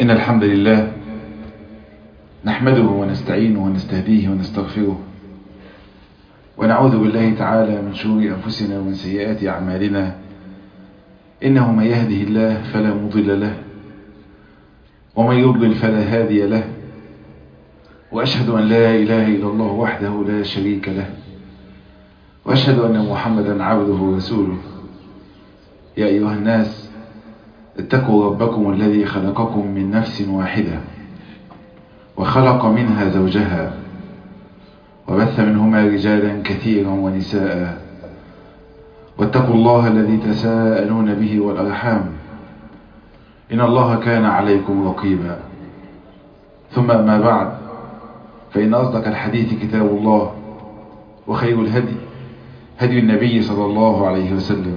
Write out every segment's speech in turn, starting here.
إن الحمد لله نحمده ونستعينه ونستهديه ونستغفره ونعوذ بالله تعالى من شرور أنفسنا ومن سيئات أعمالنا. إنه من يهده الله فلا مضل له ومن يضلل فلا هادي له، وأشهد أن لا إله إلا الله وحده لا شريك له، وأشهد أن محمدا عبده ورسوله. يا أيها الناس اتقوا ربكم الذي خلقكم من نفس واحدة وخلق منها زوجها وبث منهما رجالا كثيرا ونساء، واتقوا الله الذي تساءلون به والأرحام إن الله كان عليكم رقيبا. ثم ما بعد، فإن أصدق الحديث كتاب الله، وخير الهدي هدي النبي صلى الله عليه وسلم.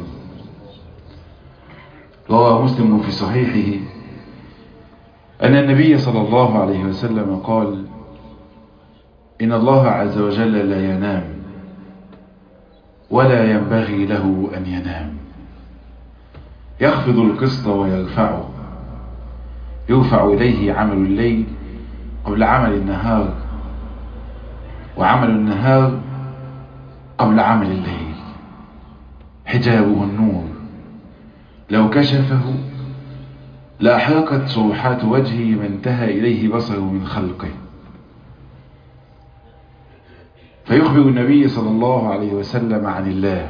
روى مسلم في صحيحه أن النبي صلى الله عليه وسلم قال: إن الله عز وجل لا ينام ولا ينبغي له أن ينام، يخفض القسط ويرفعه، يرفع إليه عمل الليل قبل عمل النهار، وعمل النهار قبل عمل الليل، حجابه النور لو كشفه لأحرقت صروحات وجهه ما انتهى إليه بصره من خلقه. فيخبر النبي صلى الله عليه وسلم عن الله،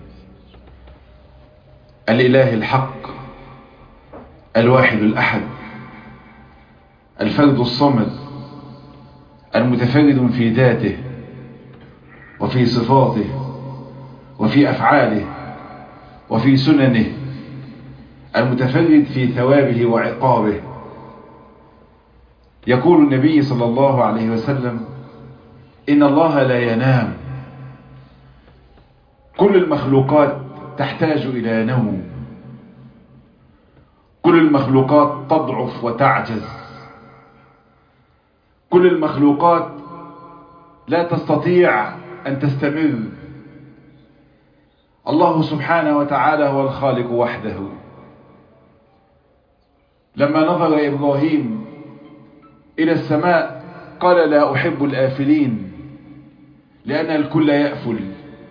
الإله الحق الواحد الأحد الفرد الصمد المتفرد في ذاته وفي صفاته وفي أفعاله وفي سننه، المتفرد في ثوابه وعقابه. يقول النبي صلى الله عليه وسلم: إن الله لا ينام. كل المخلوقات تحتاج إلى نوم، كل المخلوقات تضعف وتعجز، كل المخلوقات لا تستطيع أن تستمر. الله سبحانه وتعالى هو الخالق وحده. لما نظر إبراهيم إلى السماء قال: لا أحب الآفلين، لأن الكل يأفل.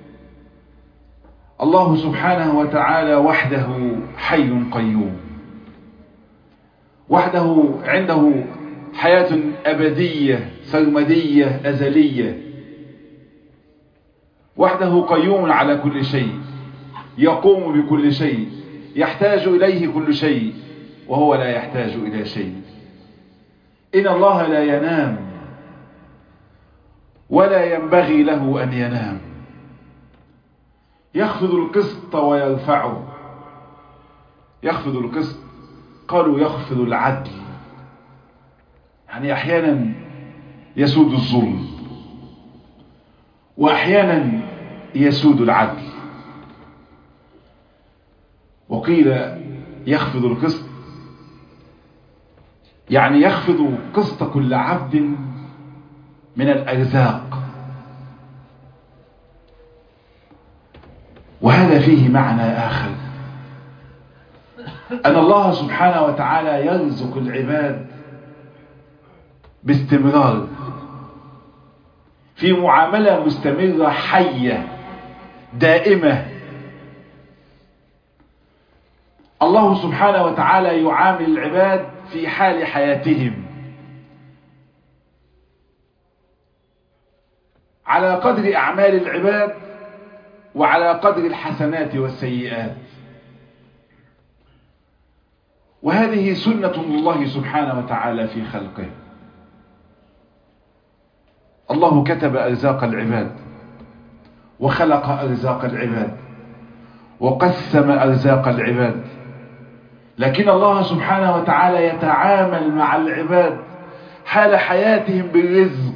الله سبحانه وتعالى وحده حي قيوم، وحده عنده حياة أبدية سرمدية أزلية، وحده قيوم على كل شيء، يقوم بكل شيء، يحتاج إليه كل شيء وهو لا يحتاج إلى شيء. إن الله لا ينام ولا ينبغي له أن ينام، يخفض القسط ويرفعه. يخفض القسط، قالوا يخفض العدل، يعني أحيانا يسود الظلم وأحيانا يسود العدل. وقيل يخفض القسط يعني يخفض قسط كل عبد من الأرزاق، وهذا فيه معنى آخر، أن الله سبحانه وتعالى يرزق العباد باستمرار، في معاملة مستمرة حية دائمة. الله سبحانه وتعالى يعامل العباد في حال حياتهم على قدر أعمال العباد وعلى قدر الحسنات والسيئات، وهذه سنة الله سبحانه وتعالى في خلقه. الله كتب أرزاق العباد وخلق أرزاق العباد وقسم أرزاق العباد، لكن الله سبحانه وتعالى يتعامل مع العباد حال حياتهم بالرزق،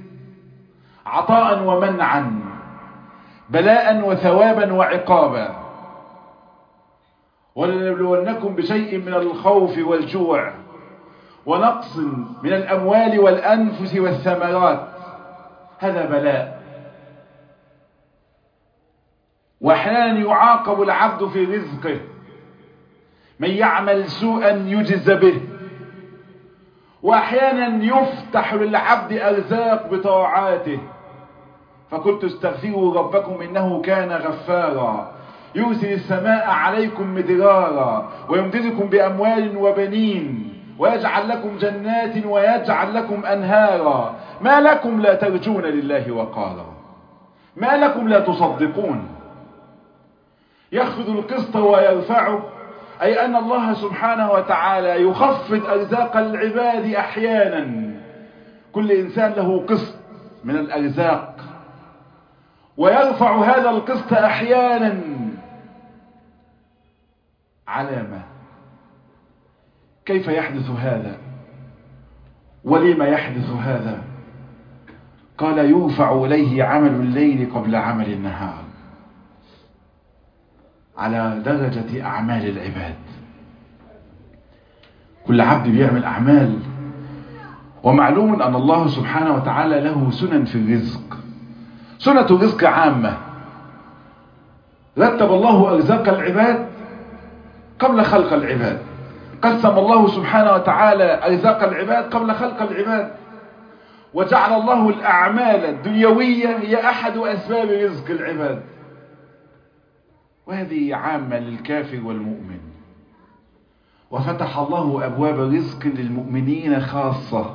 عطاء ومنعا، بلاء وثوابا وعقابا. ولنبلونكم بشيء من الخوف والجوع ونقص من الأموال والأنفس والثمرات، هذا بلاء. وأحيانا يعاقب العبد في رزقه، من يعمل سوءا يجز به وأحيانا يفتح للعبد أرزاق بطاعاته. فقلت استغفروا ربكم إنه كان غفارا يرسل السماء عليكم مدرارا ويمددكم بأموال وبنين ويجعل لكم جنات ويجعل لكم أنهارا. ما لكم لا ترجون لله وقارا؟ ما لكم لا تصدقون؟ يخفض القسط ويرفعه، أي أن الله سبحانه وتعالى يخفض أرزاق العباد أحيانا، كل إنسان له قسط من الأرزاق، ويرفع هذا القسط أحيانا. علامة كيف يحدث هذا ولما يحدث هذا؟ قال يرفع إليه عمل الليل قبل عمل النهار، على درجة أعمال العباد. كل عبد بيعمل أعمال، ومعلوم أن الله سبحانه وتعالى له سنن في الرزق. سنة الرزق عامة، رتب الله أرزاق العباد قبل خلق العباد. قسم الله سبحانه وتعالى أرزاق العباد قبل خلق العباد، وجعل الله الأعمال الدنيوية هي أحد أسباب رزق العباد، وهذه عامة للكافر والمؤمن. وفتح الله أبواب رزق للمؤمنين خاصة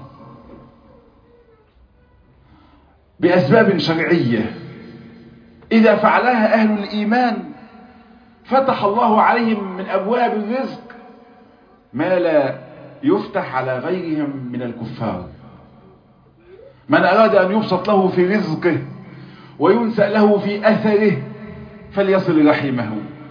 بأسباب شرعية، إذا فعلها أهل الإيمان فتح الله عليهم من أبواب الرزق ما لا يفتح على غيرهم من الكفار. من أراد أن يبسط له في رزقه وينسأ له في أثره فليصل رحمه.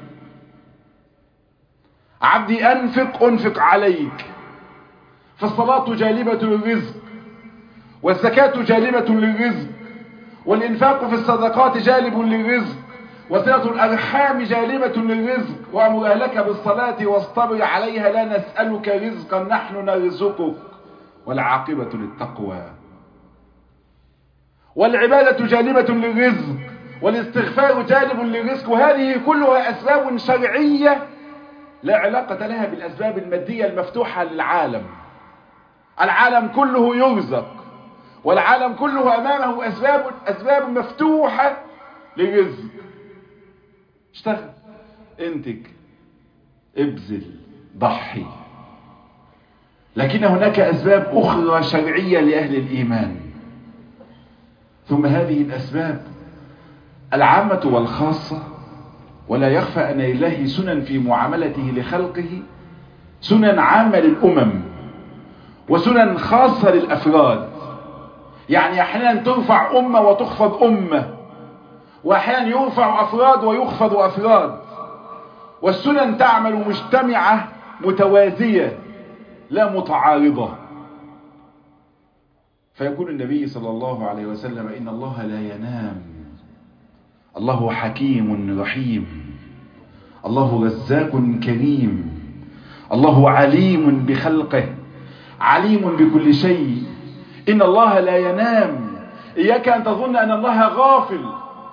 عبدي أنفق عليك، فالصلاة جالبة للرزق، والزكاة جالبة للرزق، والإنفاق في الصدقات جالب للرزق، وصلة الأرحام جالبة للرزق. وأمر أهلك بالصلاة واصطبر عليها لا نسألك رزقا نحن نرزقك والعاقبة للتقوى. والعبادة جالبة للرزق، والاستغفار جالب للرزق، وهذه كلها أسباب شرعية لا علاقة لها بالأسباب المادية المفتوحة للعالم. العالم كله يرزق، والعالم كله أمامه أسباب مفتوحة للرزق. اشتغل، انتج، ابذل، ضحي. لكن هناك أسباب أخرى شرعية لأهل الإيمان. ثم هذه الأسباب العامة والخاصة، ولا يخفى أن لله سنن في معاملته لخلقه، سنن عامة للأمم وسنن خاصة للأفراد. يعني أحيانا ترفع أمة وتخفض أمة، وأحيانا يرفع أفراد ويخفض أفراد، والسنن تعمل مجتمعة متوازية لا متعارضة. فيقول النبي صلى الله عليه وسلم إن الله لا ينام، الله حكيم رحيم، الله رزاق كريم، الله عليم بخلقه، عليم بكل شيء. إن الله لا ينام. إياك أن تظن أن الله غافل.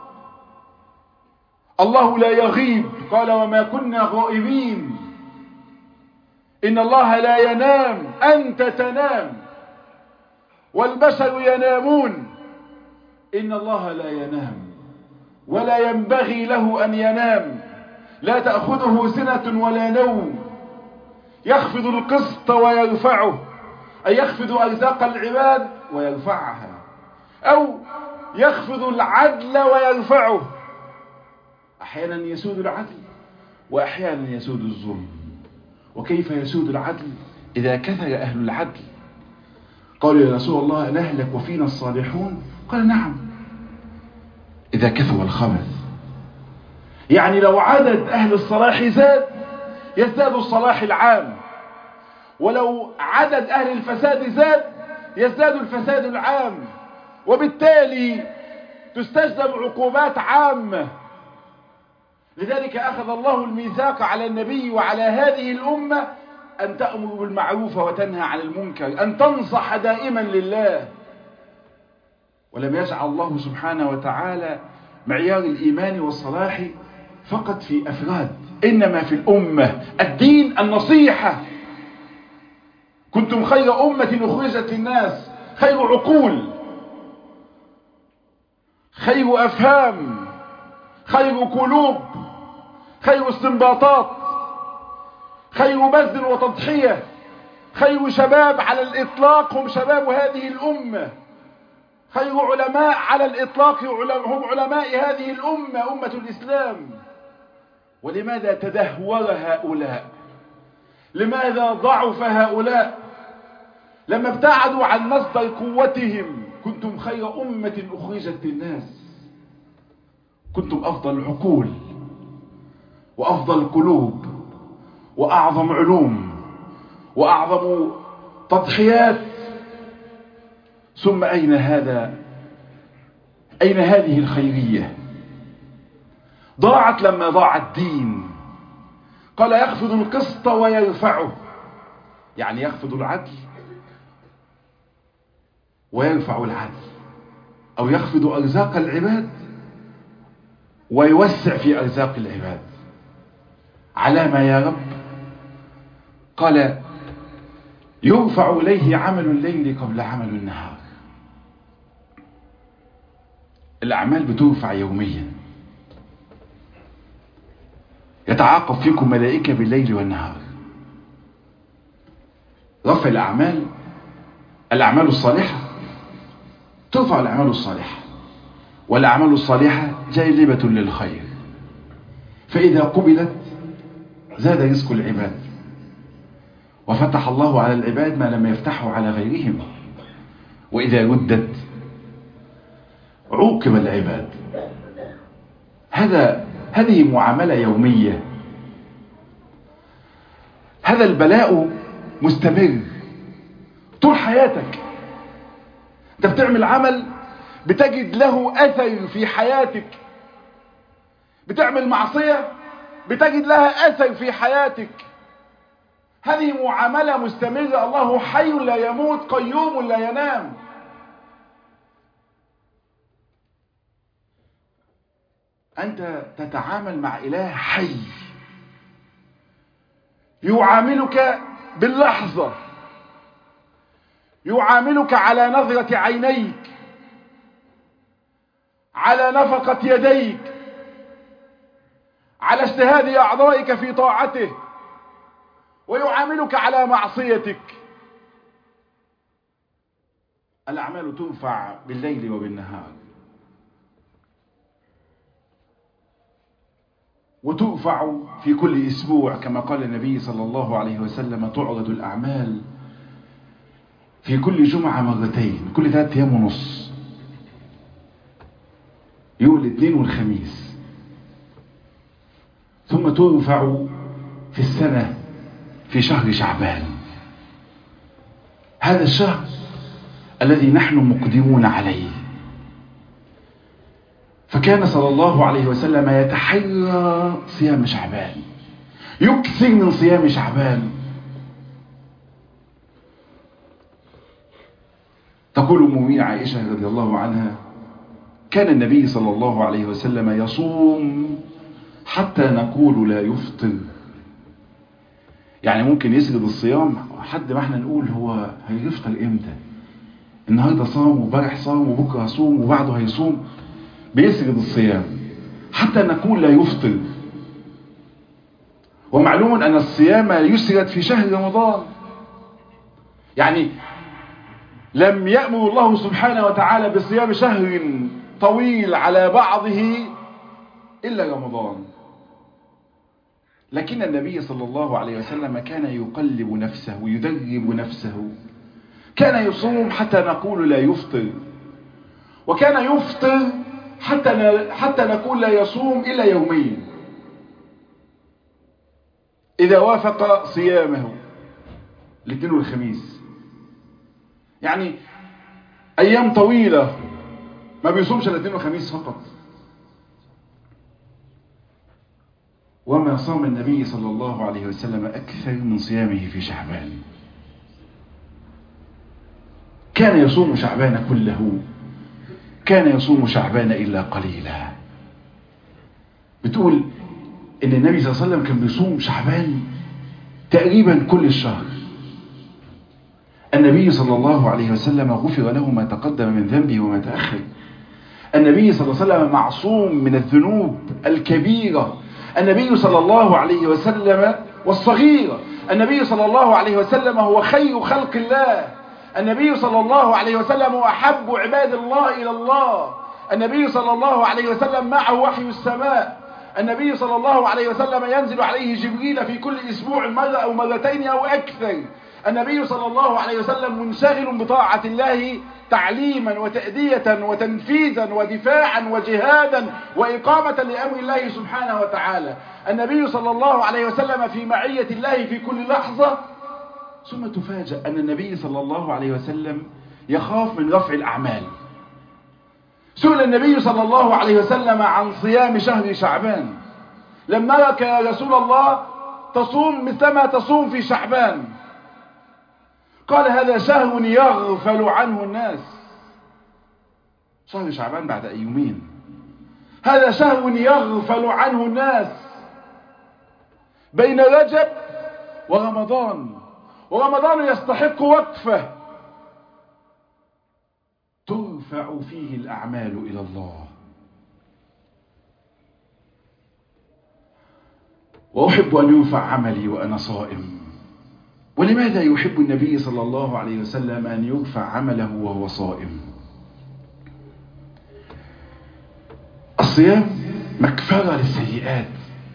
الله لا يغيب، قال وما كنا غائبين. إن الله لا ينام، أنت تنام والبشر ينامون. إن الله لا ينام ولا ينبغي له أن ينام، لا تأخذه سنة ولا نوم. يخفض القسط ويرفعه، أي يخفض أرزاق العباد ويرفعها، أو يخفض العدل ويرفعه. أحيانا يسود العدل وأحيانا يسود الظلم. وكيف يسود العدل إذا كثر أهل العدل؟ قالوا يا رسول الله نهلك وفينا الصالحون؟ قال نعم، إذا كثر الخبث. يعني لو عدد أهل الصلاح زاد يزداد الصلاح العام، ولو عدد أهل الفساد زاد يزداد الفساد العام، وبالتالي تستجلب عقوبات عامة. لذلك أخذ الله الميثاق على النبي وعلى هذه الأمة أن تأمر بالمعروف وتنهى عن المنكر، أن تنصح دائما لله. ولم يجعل الله سبحانه وتعالى معيار الإيمان والصلاح فقط في أفراد، إنما في الأمة. الدين النصيحة، كنتم خير أمة أخرجت للناس. خير عقول، خير أفهام، خير قلوب، خير استنباطات، خير بذل وتضحية، خير شباب على الإطلاق هم شباب هذه الأمة، خير علماء على الإطلاق هم علماء هذه الأمة، أمة الإسلام. ولماذا تدهور هؤلاء؟ لماذا ضعف هؤلاء؟ لما ابتعدوا عن مصدر قوتهم. كنتم خير أمة أخرجت للناس، كنتم أفضل عقول وأفضل قلوب وأعظم علوم وأعظم تضحيات. ثم أين هذا؟ أين هذه الخيرية؟ ضاعت لما ضاع الدين. قال يخفض القسط ويرفعه، يعني يخفض العدل ويرفع العدل، أو يخفض أرزاق العباد ويوسع في أرزاق العباد. على ما يا رب؟ قال يرفع إليه عمل الليل قبل عمل النهار. الأعمال بترفع يوميا، يتعاقب فيكم ملائكة بالليل والنهار. رفع الأعمال، الأعمال الصالحة ترفع، الأعمال الصالحة، والأعمال الصالحة جالبة للخير، فإذا قبلت زاد رزق العباد، وفتح الله على العباد ما لم يفتحه على غيرهم، وإذا ردت عوقب العباد. هذه معاملة يومية. هذا البلاء مستمر طول حياتك. انت بتعمل عمل بتجد له أثر في حياتك، بتعمل معصية بتجد لها أثر في حياتك. هذه معاملة مستمرة. الله حي لا يموت، قيوم لا ينام. أنت تتعامل مع إله حي يعاملك باللحظة، يعاملك على نظرة عينيك، على نفقة يديك، على اجتهاد أعضائك في طاعته، ويعاملك على معصيتك. الأعمال ترفع بالليل وبالنهار، وترفع في كل أسبوع كما قال النبي صلى الله عليه وسلم: تعرض الأعمال في كل جمعة مرتين، كل 3 أيام ونص، يوم الاثنين والخميس. ثم ترفع في السنة في شهر شعبان، هذا الشهر الذي نحن مقدمون عليه. فكان صلى الله عليه وسلم يتحرى صيام شعبان، يكثر من صيام شعبان. تقول أم عائشة رضي الله عنها: كان النبي صلى الله عليه وسلم يصوم حتى نقول لا يفطر. يعني ممكن يسجد الصيام حد ما احنا نقول هو هيفطر امتى، النهارده صام وبارح صام وبكره هصوم وبعده هيصوم. بيسجد الصيام حتى نقول لا يفطر. ومعلوم أن الصيام يسرد في شهر رمضان، يعني لم يأمر الله سبحانه وتعالى بصيام شهر طويل على بعضه إلا رمضان. لكن النبي صلى الله عليه وسلم كان يقلب نفسه ويدرب نفسه، كان يصوم حتى نقول لا يفطر، وكان يفطر حتى نقول لا يصوم إلا يومين إذا وافق صيامه الاثنين والخميس. يعني أيام طويلة ما بيصومش الاثنين والخميس فقط. وما صام النبي صلى الله عليه وسلم أكثر من صيامه في شعبان. كان يصوم شعبان كله، كان يصوم شعبان إلا قليلا. بتقول إن النبي صلى الله عليه وسلم كان بيصوم شعبان تقريبا كل الشهر. النبي صلى الله عليه وسلم غفر له ما تقدم من ذنبه وما تأخر. النبي صلى الله عليه وسلم معصوم من الذنوب الكبيرة. النبي صلى الله عليه وسلم والصغيرة. النبي صلى الله عليه وسلم هو خير خلق الله. النبي صلى الله عليه وسلم هو أحب عباد الله إلى الله. النبي صلى الله عليه وسلم معه وحي السماء. النبي صلى الله عليه وسلم ينزل عليه جبريل في كل أسبوع مرة أو مرتين أو أكثر. النبي صلى الله عليه وسلم منشغل بطاعة الله تعليما وتأدية وتنفيذا ودفاعا وجهادا وإقامة لأمر الله سبحانه وتعالى. النبي صلى الله عليه وسلم في معية الله في كل لحظة. ثم تفاجأ أن النبي صلى الله عليه وسلم يخاف من رفع الأعمال. سئل النبي صلى الله عليه وسلم عن صيام شهر شعبان. لم نرك يا رسول الله تصوم مثلما تصوم في شعبان. قال هذا شهر يغفل عنه الناس. شهر شعبان بعد يومين. هذا شهر يغفل عنه الناس بين رجب ورمضان. ورمضان يستحق وقفة ترفع فيه الأعمال إلى الله. وأحب أن يرفع عملي وأنا صائم. ولماذا يحب النبي صلى الله عليه وسلم أن يرفع عمله وهو صائم؟ الصيام مكفرة للسيئات.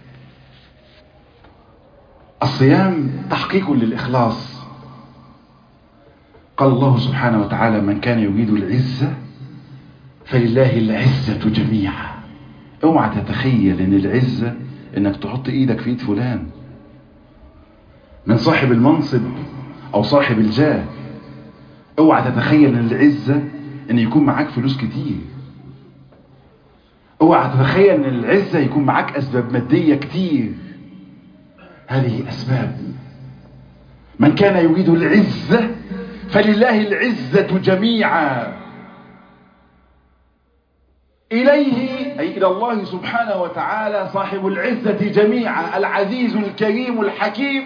الصيام تحقيق للإخلاص. قال الله سبحانه وتعالى من كان يريد العزة فلله العزة جميعا. اوعى تتخيل ان العزة انك تحط ايدك في ايد فلان من صاحب المنصب او صاحب الجاه. اوعى تتخيل ان العزة ان يكون معاك فلوس كتير. اوعى تتخيل ان العزة يكون معاك اسباب مادية كتير. هذه اسباب. من كان يريد العزة فلله العزة جميعا. إليه أي إلى الله سبحانه وتعالى صاحب العزة جميعا. العزيز الكريم الحكيم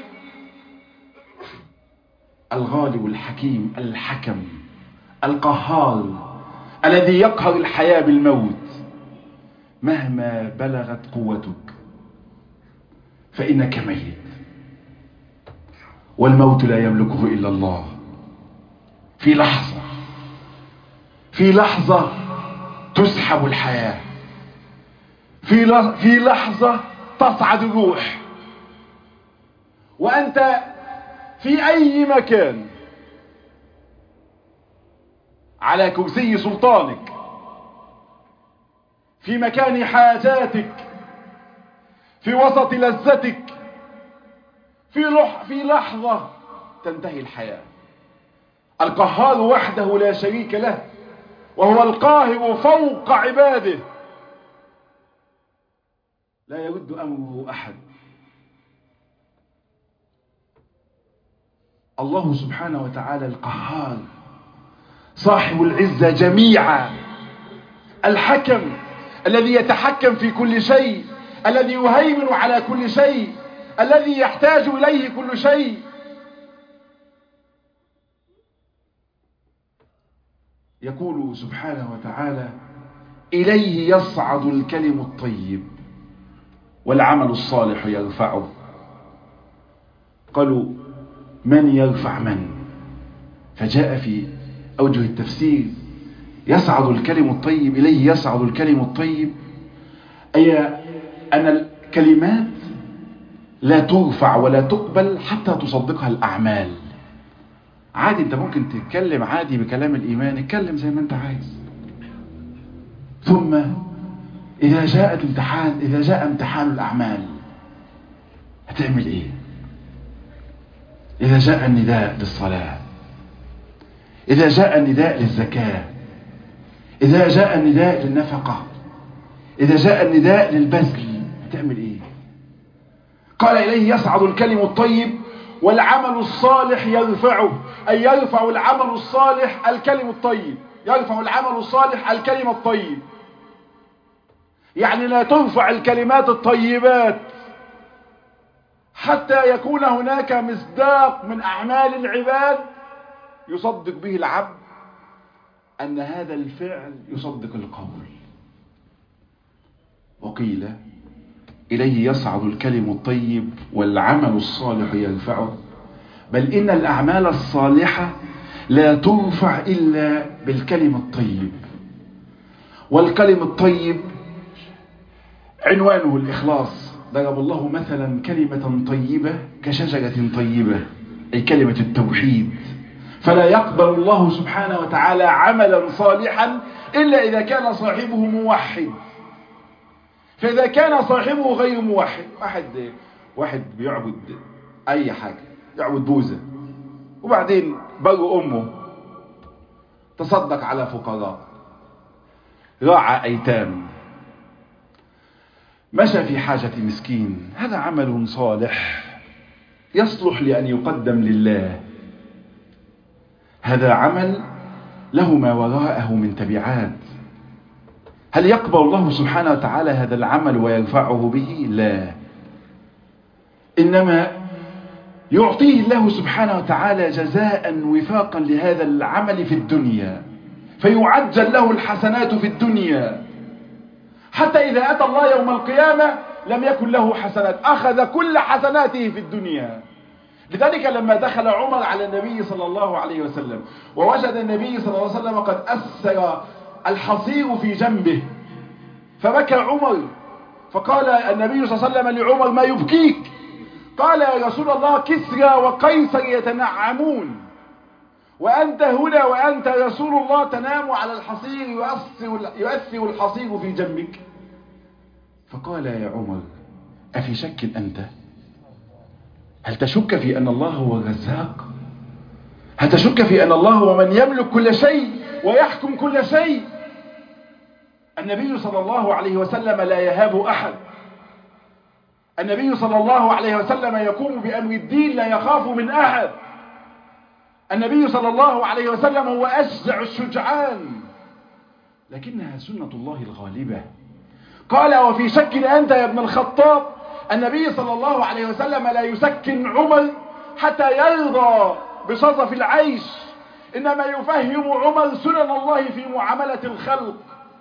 الغالب الحكيم الحكم القهار الذي يقهر الحياة بالموت. مهما بلغت قوتك فإنك ميت والموت لا يملكه إلا الله. في لحظة تسحب الحياة. في لحظة تصعد الروح. وأنت في أي مكان على كرسي سلطانك، في مكان حاجاتك، في وسط لذتك، في لحظة تنتهي الحياة. القهار وحده لا شريك له وهو القاهر فوق عباده لا يرد أمره أحد. الله سبحانه وتعالى القهار صاحب العزة جميعا. الحكم الذي يتحكم في كل شيء، الذي يهيمن على كل شيء، الذي يحتاج إليه كل شيء. يقول سبحانه وتعالى إليه يصعد الكلم الطيب والعمل الصالح يرفعه. قالوا من يرفع من؟ فجاء في أوجه التفسير يصعد الكلم الطيب. إليه يصعد الكلم الطيب أي أن الكلمات لا ترفع ولا تقبل حتى تصدقها الأعمال. عادي انت ممكن تتكلم عادي بكلام الإيمان، اتكلم زي ما انت عايز. ثم إذا جاء امتحان الأعمال هتعمل ايه؟ إذا جاء النداء للصلاة، إذا جاء النداء للزكاة، إذا جاء النداء للنفقة، إذا جاء النداء للبذل، هتعمل ايه؟ قال إليه يصعد الكلم الطيب والعمل الصالح يرفعه. أي يرفع العمل الصالح الكلم الطيب. يرفع العمل الصالح الكلمة الطيب. يعني لا ترفع الكلمات الطيبات حتى يكون هناك مصداق من أعمال العباد يصدق به العبد أن هذا الفعل يصدق القول. وقيل إليه يصعد الكلم الطيب والعمل الصالح يرفعه، بل إن الأعمال الصالحة لا ترفع إلا بالكلم الطيب. والكلم الطيب عنوانه الإخلاص. ضرب الله مثلا كلمة طيبة كشجرة طيبة، أي كلمة التوحيد. فلا يقبل الله سبحانه وتعالى عملا صالحا إلا إذا كان صاحبه موحد. فإذا كان صاحبه غير موحد، واحد بيعبد أي حاجة، يعبد بوزة، وبعدين بر أمه، تصدق على فقراء، راعى أيتام، مشى في حاجة مسكين، هذا عمل صالح يصلح لأن يقدم لله. هذا عمل له ما وراءه من تبعات. هل يقبل الله سبحانه وتعالى هذا العمل ويرفعه به؟ لا، إنما يعطيه الله سبحانه وتعالى جزاء وفاقا لهذا العمل في الدنيا، فيعجل له الحسنات في الدنيا، حتى إذا أتى الله يوم القيامة لم يكن له حسنات، أخذ كل حسناته في الدنيا. لذلك لما دخل عمر على النبي صلى الله عليه وسلم ووجد النبي صلى الله عليه وسلم قد أثر الحصير في جنبه، فبكى عمر، فقال النبي صلى الله عليه وسلم لعمر: ما يبكيك؟ قال: يا رسول الله، كسرى وقيصر يتنعمون وأنت هنا وأنت رسول الله تنام على الحصير يؤثر الحصير في جنبك. فقال: يا عمر، أفي شك أنت؟ هل تشك في أن الله هو الرزاق؟ هل تشك في أن الله هو من يملك كل شيء ويحكم كل شيء؟ النبي صلى الله عليه وسلم لا يهاب أحد. النبي صلى الله عليه وسلم يقوم بأمر الدين لا يخاف من أحد. النبي صلى الله عليه وسلم هو أشجع الشجعان، لكنها سنة الله الغالبة. قال: وفي شك أنت يا ابن الخطاب؟ النبي صلى الله عليه وسلم لا يسكن عمر حتى يرضى بشظف العيش، إنما يفهم عمر سنن الله في معاملة الخلق.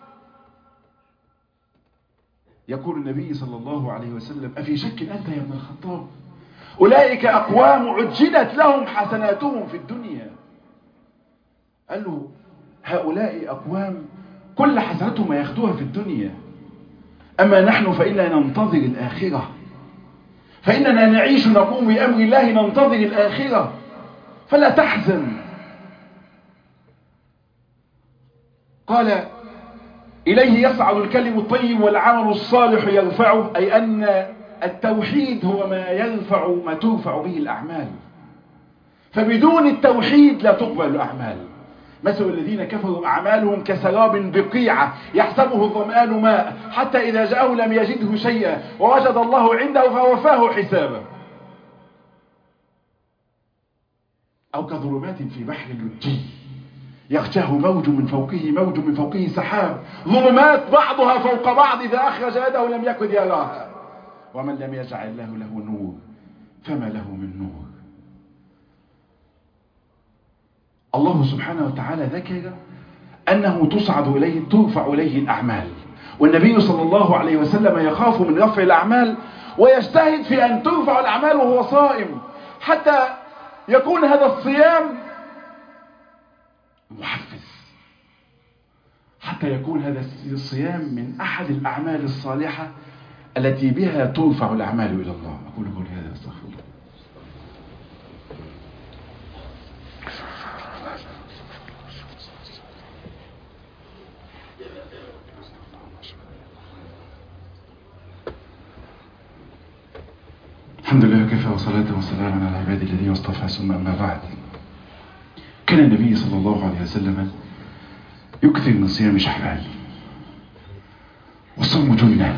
يقول النبي صلى الله عليه وسلم: أفي شك أنت يا ابن الخطاب؟ أولئك أقوام عجلت لهم حسناتهم في الدنيا. قال له: هؤلاء أقوام كل حسناتهم ما ياخدوها في الدنيا، أما نحن فإننا ننتظر الآخرة، فإننا نعيش نقوم بأمر الله ننتظر الآخرة، فلا تحزن. قال: إليه يصعد الكلم الطيب والعمل الصالح يرفعه، أي أن التوحيد هو ما ترفع به الأعمال، فبدون التوحيد لا تقبل الأعمال. مثل الذين كفروا أعمالهم كسراب بقيعة يحسبه الظمآن ماء حتى إذا جاءه لم يجده شيئا ووجد الله عنده فوفاه حسابه. أو كظلمات في بحر اللجي يغشاه موج من فوقه موج من فوقه سحاب، ظلمات بعضها فوق بعض إذا أخرج يده لم يكد يراها، ومن لم يجعل الله له نور فما له من نور. الله سبحانه وتعالى ذكر أنه ترفع إليه الأعمال، والنبي صلى الله عليه وسلم يخاف من رفع الأعمال ويجتهد في أن ترفع الأعمال وهو صائم، حتى يكون هذا الصيام محفز، حتى يكون هذا الصيام من أحد الأعمال الصالحة التي بها ترفع الأعمال إلى الله. أقول قولي هذا أستغفر الله. الحمد لله وكفى وصلاة وسلاما على عباده الذين اصطفى، ثم أما بعد. كان النبي صلى الله عليه وسلم يكثر من صيام شعبان، والصوم جنة.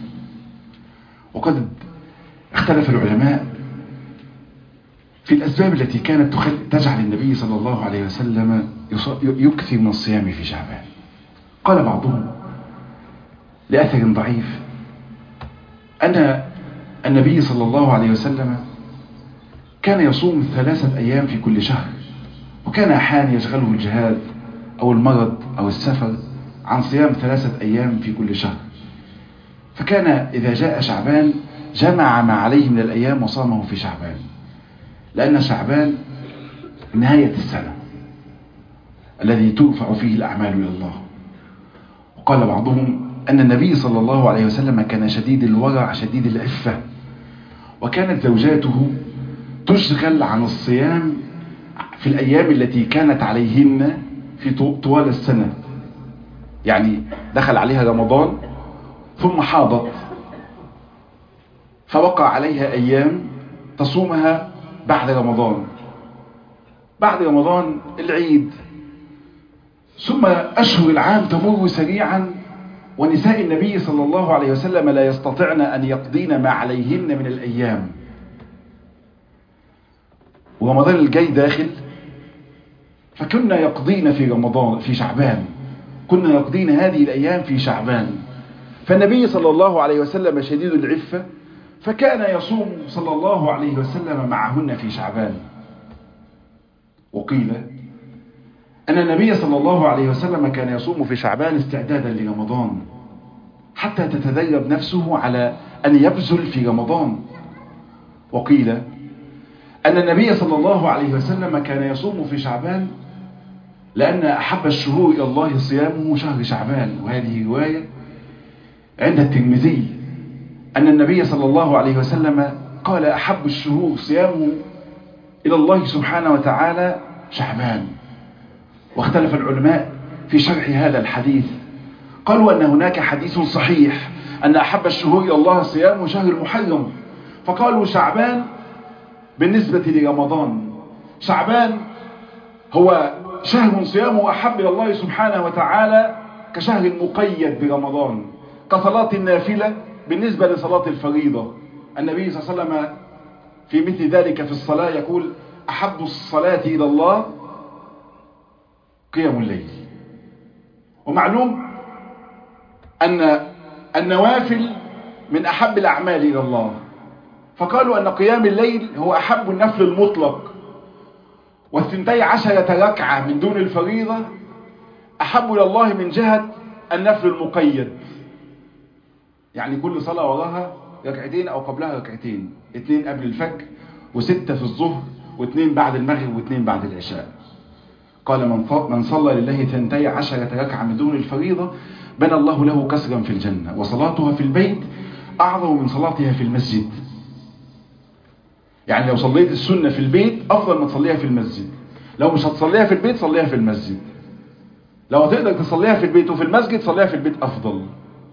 وقد اختلف العلماء في الأسباب التي كانت تجعل النبي صلى الله عليه وسلم يكثر من الصيام في شعبان. قال بعضهم لأثر ضعيف أن النبي صلى الله عليه وسلم كان يصوم 3 أيام في كل شهر، وكان أحيانا يشغله الجهاد أو المرض أو السفر عن صيام 3 أيام في كل شهر، فكان إذا جاء شعبان جمع ما عليه من الأيام وصامه في شعبان، لأن شعبان نهاية السنة الذي ترفع فيه الأعمال إلى الله. وقال بعضهم أن النبي صلى الله عليه وسلم كان شديد الورع شديد العفة، وكانت زوجاته تشغل عن الصيام في الأيام التي كانت عليهن في طوال السنة. يعني دخل عليها رمضان ثم حاضت، فوقع عليها أيام تصومها بعد رمضان، بعد رمضان العيد، ثم أشهر العام تمر سريعا، ونساء النبي صلى الله عليه وسلم لا يستطعن أن يقضين ما عليهن من الأيام، ورمضان الجاي داخل، فكنا يقضين في رمضان في شعبان، كنا يقضين هذه الأيام في شعبان. فالنبي صلى الله عليه وسلم شديد العفة، فكان يصوم صلى الله عليه وسلم معهن في شعبان. وقيل أن النبي صلى الله عليه وسلم كان يصوم في شعبان استعدادا لرمضان، حتى تتدرب نفسه على أن يبذل في رمضان. وقيل أن النبي صلى الله عليه وسلم كان يصوم في شعبان لأن أحب الشهور إلى الله صيامه شهر شعبان. وهذه رواية عند الترمذي أن النبي صلى الله عليه وسلم قال أحب الشهور صيامه إلى الله سبحانه وتعالى شعبان. واختلف العلماء في شرح هذا الحديث، قالوا أن هناك حديث صحيح أن أحب الشهور إلى الله صيامه شهر المحرم، فقالوا شعبان بالنسبة لرمضان، شعبان هو شهر صيامه أحب إلى الله سبحانه وتعالى كشهر مقيد برمضان، كصلاة النافلة بالنسبة لصلاة الفريضة. النبي صلى الله عليه وسلم في مثل ذلك في الصلاة يقول أحب الصلاة إلى الله قيام الليل. ومعلوم أن النوافل من أحب الأعمال إلى الله، فقالوا أن قيام الليل هو أحب النفل المطلق، و12 ركعة من دون الفريضة أحب إلى الله من جهة النفل المقيد. يعني كل صلاة وراها ركعتين أو قبلها ركعتين، 2 قبل الفجر و6 في الظهر و2 بعد المغرب و2 بعد العشاء. قال من صلى لله 12 ركعة من دون الفريضة بنى الله له كسرا في الجنة، وصلاتها في البيت أعظم من صلاتها في المسجد. يعني لو صليت السنة في البيت أفضل من تصليها في المسجد، لو مش هتصليها في البيت صليها في المسجد، لو هتقدر تصليها في البيت وفي المسجد صليها في البيت أفضل.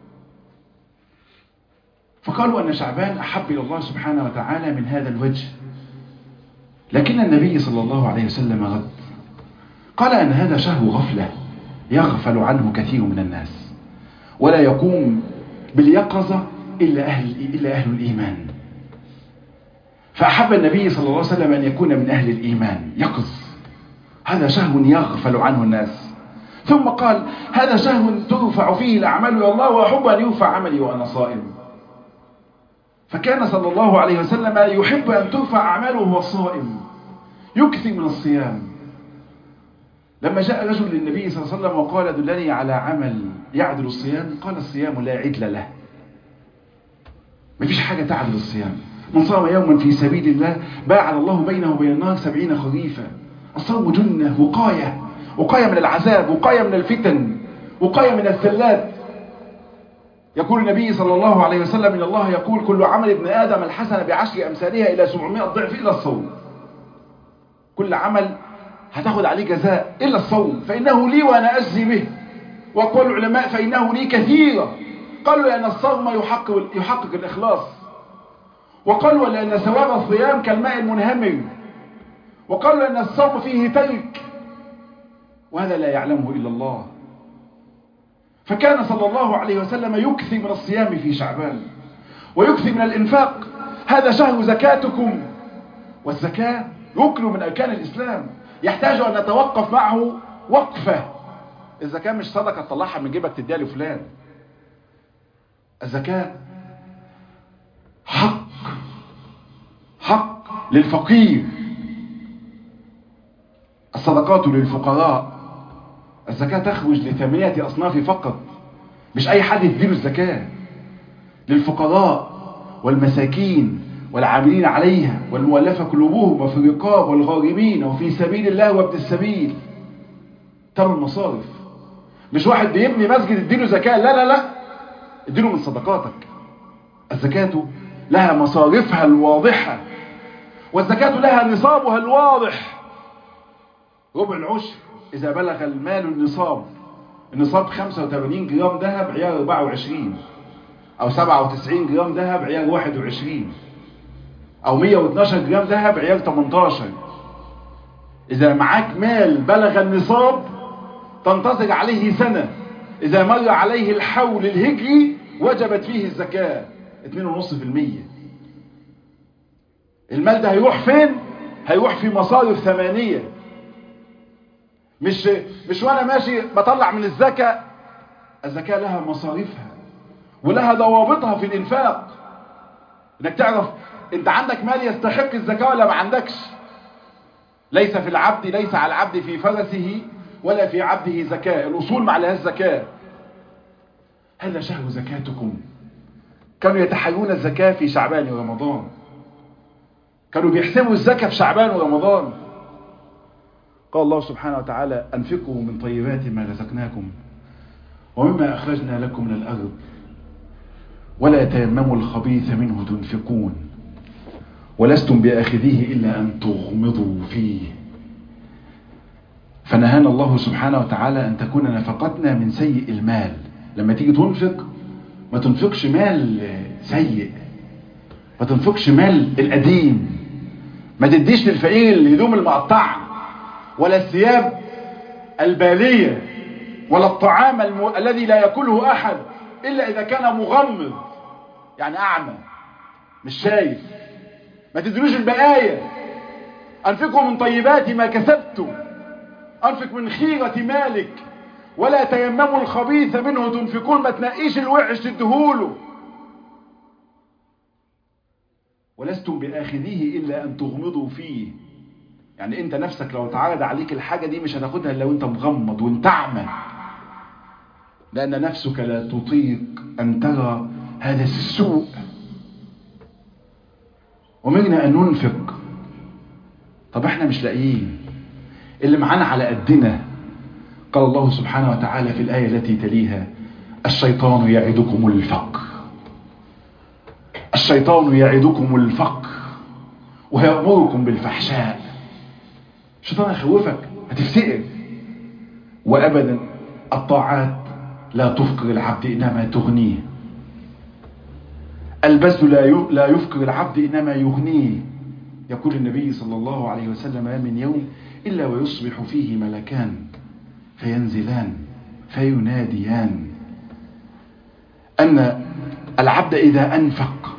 فقالوا أن شعبان أحب إلى الله سبحانه وتعالى من هذا الوجه. لكن النبي صلى الله عليه وسلم رد، قال أن هذا شهر غفلة يغفل عنه كثير من الناس، ولا يقوم باليقظة إلا أهل الإيمان. فأحب النبي صلى الله عليه وسلم أن يكون من أهل الإيمان يقظ، هذا شهر يغفل عنه الناس. ثم قال هذا شهر ترفع فيه الأعمال إلى الله، وأحب أن يرفع عملي وأنا صائم. فكان صلى الله عليه وسلم يحب أن ترفع أعماله وهو صائم، يكثر من الصيام. لما جاء رجل للنبي صلى الله عليه وسلم وقال دلني على عمل يعدل الصيام، قال الصيام لا عدل له، ما فيش حاجة تعدل الصيام. من صام يوما في سبيل الله باعد الله بينه وبين النار 70 خريفا. الصوم جنة، وقاية من العذاب، وقاية من الفتن، وقاية من الثلات. يقول النبي صلى الله عليه وسلم إن الله يقول كل عمل ابن آدم الحسنة ب10 أمثالها إلى 700 ضعف إلا الصوم. كل عمل هتاخد عليه جزاء إلا الصوم، فإنه لي وأنا أجزي به. وقال العلماء فإنه لي كثيرا، قالوا لأن الصوم يحقق الإخلاص، وقالوا لأن ثواب الصيام كالماء المنهمر، وقالوا لأن الصوم فيه ترك، وهذا لا يعلمه إلا الله. فكان صلى الله عليه وسلم يكثر من الصيام في شعبان، ويكثر من الإنفاق. هذا شهر زكاتكم، والزكاة ركن من أركان الإسلام، يحتاج أن نتوقف معه وقفة. الزكاة مش صدقة تطلعها من جيبك تديها لفلان، الزكاة حق للفقير. الصدقات للفقراء. الزكاة تخرج ل8 أصناف فقط، مش أي حد يديله الزكاة. للفقراء والمساكين والعاملين عليها والمؤلفة قلوبهم وفي الرقاب والغارمين وفي سبيل الله وابن السبيل. 8 مصارف. مش واحد بيبني مسجد اديله زكاة، لا لا لا، اديله من صدقاتك. الزكاة لها مصارفها الواضحة، والزكاة لها نصابها الواضح. ربع العشر إذا بلغ المال النصاب 85 جرام ذهب عيار 24، أو 97 جرام ذهب عيار 21، أو 112 جرام ذهب عيار 18. إذا معاك مال بلغ النصاب تنتظر عليه سنة، إذا مر عليه الحول الهجري وجبت فيه الزكاة 2.5%. المال ده هيروح فين؟ هيروح في مصارف 8. مش وانا ماشي بطلع من الزكاة. الزكاة لها مصاريفها ولها ضوابطها في الانفاق، انك تعرف انت عندك مال يستحق الزكاة ولا ما عندكش. ليس على العبد في فرسه ولا في عبده زكاة، الاصول ما عليها الزكاة. هذا شهر زكاتكم. كانوا يتحلون الزكاة في شعبان ورمضان، كانوا بيحسبوا الزكاة في شعبان ورمضان. قال الله سبحانه وتعالى: أنفقوا من طيبات ما رزقناكم ومما أخرجنا لكم من الأرض ولا تيمموا الخبيث منه تنفقون ولستم بآخذيه إلا أن تغمضوا فيه. فنهانا الله سبحانه وتعالى أن تكون نفقتنا من سيء المال. لما تيجي تنفق ما تنفقش مال سيء، ما تنفقش مال القديم، ما تديش للفقير الهدوم المقطعة ولا الثياب البالية ولا الطعام الذي لا يأكله أحد إلا إذا كان مغمض، يعني أعمى مش شايف. ما تدلوش البقايا. أنفقوا من طيبات ما كسبتم، أنفق من خيرة مالك ولا تيمموا الخبيث منه تنفقون. ما تنقيش الوحش تدهوله. ولستم بآخذيه إلا أن تغمضوا فيه، يعني انت نفسك لو اتعرض عليك الحاجة دي مش هتاخدها الا وانت مغمض وانت اعمى، لان نفسك لا تطيق ان ترى هذا السوء. ومرنا ان ننفق. طب احنا مش لاقيين، اللي معانا على قدنا. قال الله سبحانه وتعالى في الآية التي تليها: الشيطان يعدكم الفقر. الشيطان يعدكم الفقر ويأمركم بالفحشاء. الشيطان يخوفك هتفتقر. وأبدا الطاعات لا تفقر العبد إنما تغنيه. البذل لا يفقر العبد إنما يغنيه. يقول النبي صلى الله عليه وسلم: ما من يوم إلا ويصبح فيه ملكان فينزلان فيناديان أن العبد إذا أنفق،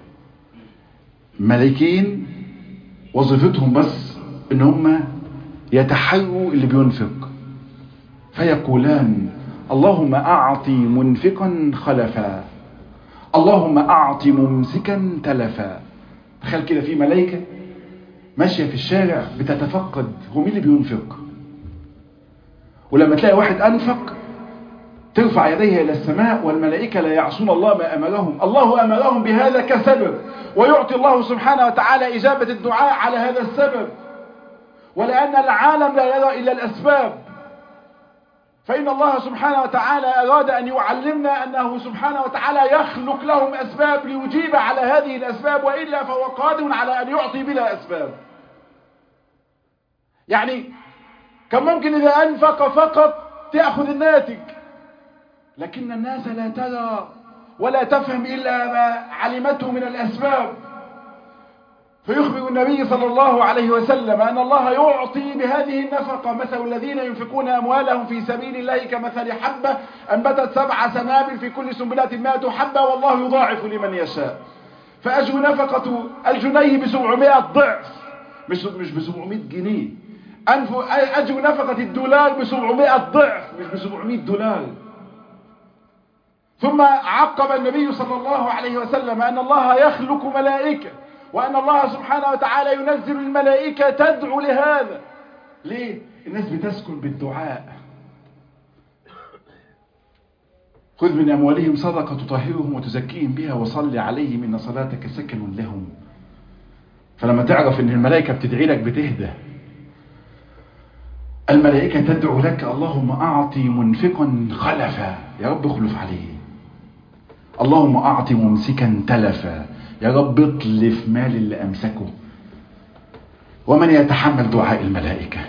ملكين وظيفتهم بس إن هم يتحروا اللي بينفق، فيقولان: اللهم أعطي منفقا خلفا، اللهم أعطي ممسكا تلفا. تخيل كده في ملائكة ماشية في الشارع بتتفقد هو مين اللي بينفق، ولما تلاقي واحد أنفق ترفع يديها إلى السماء والملائكة لا يعصون الله ما أمرهم. الله أمرهم بهذا كسبب، ويعطي الله سبحانه وتعالى إجابة الدعاء على هذا السبب. ولأن العالم لا يرى إلا الأسباب، فإن الله سبحانه وتعالى أراد أن يعلمنا أنه سبحانه وتعالى يخلق لهم أسباب ليجيب على هذه الأسباب، وإلا فهو قادر على أن يعطي بلا أسباب. يعني كان ممكن إذا أنفق فقط تأخذ الناتج، لكن الناس لا ترى ولا تفهم إلا ما علمته من الأسباب. فيخبر النبي صلى الله عليه وسلم أن الله يعطي بهذه النفقة: مثل الذين ينفقون أموالهم في سبيل الله كمثل حبة أنبتت 7 سنابل في كل سنبلة 100 حبة والله يضاعف لمن يشاء. فأجر نفقة الجنيه ب700 ضعف، مش ب700 جنيه. أجر نفقة الدولار ب700 ضعف، مش ب700 دولار. ثم عقب النبي صلى الله عليه وسلم أن الله يخلق ملائكة، وأن الله سبحانه وتعالى ينزل الملائكة تدعو لهذا. ليه؟ الناس بتسكن بالدعاء. خذ من أموالهم صدقة تطهرهم وتزكيهم بها وصل عليهم إن صلاتك سكن لهم. فلما تعرف إن الملائكة بتدعي لك بتهدى. الملائكة تدعو لك اللهم أعطي منفقا خلفا، يا رب اخلف عليه. اللهم أعطي ممسكا تلفا، يا رب اطلف مال اللي أمسكه. ومن يتحمل دعاء الملائكة؟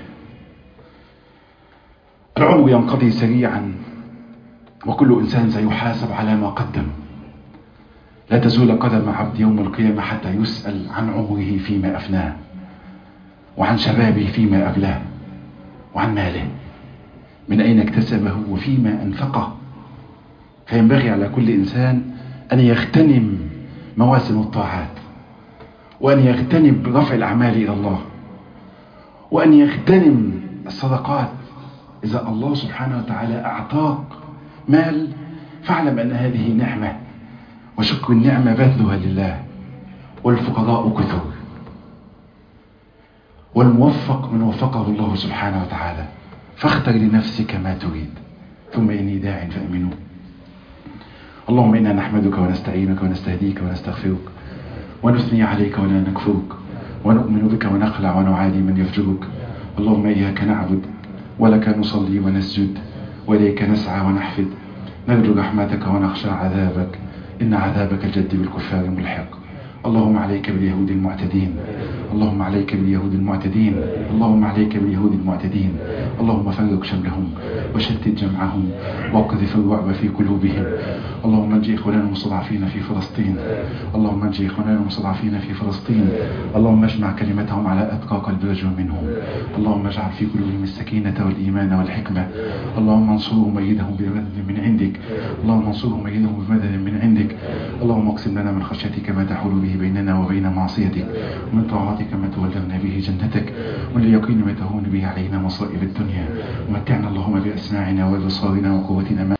العمر ينقضي سريعا وكل إنسان سيحاسب على ما قدم. لا تزول قدم عبد يوم القيامة حتى يسأل عن عمره فيما أفناه، وعن شبابه فيما أبلاه، وعن ماله من أين اكتسبه وفيما أنفقه. فينبغي على كل إنسان أن يغتنم مواسم الطاعات، وأن يغتنم برفع الأعمال إلى الله، وأن يغتنم الصدقات. إذا الله سبحانه وتعالى أعطاك مال فاعلم أن هذه نعمة، وشكر النعمة بذلها لله. والفقراء كثر، والموفق من وفقه الله سبحانه وتعالى. فاختر لنفسك ما تريد، ثم إني داع فأمنوا. اللهم إنا نحمدك ونستعينك ونستهديك ونستغفرك ونثني عليك ولا نكفرك، ونؤمن بك ونخلع ونعادي من يفجرك. اللهم إياك نعبد ولك نصلي ونسجد وإليك نسعى ونحفد، نرجو رحمتك ونخشى عذابك، إن عذابك الجد بالكفار ملحق. اللهم عليك باليهود المعتدين، اللهم عليك باليهود المعتدين، اللهم عليك باليهود المعتدين. اللهم فرق شملهم وشتت جمعهم واقذف الرعب في قلوبهم. اللهم انجي إخواننا المستضعفين في فلسطين، اللهم انجي إخواننا المستضعفين في فلسطين. اللهم اجمع كلمتهم على أتقى قلب رجل منهم. اللهم اجعل في قلوبهم السكينة والإيمان والحكمة. اللهم انصرهم وأيدهم بمدد من عندك، اللهم انصرهم وأيدهم بمدد من عندك. اللهم اقسم لنا من خشيتك ما تحول به بيننا وبين معصيتك، ومن طاعتك ما تبلغنا به جنتك، ومن اليقين ما تهون به علينا مصائب الدنيا. ومتعنا اللهم بأسماعنا وبصارنا وقوتنا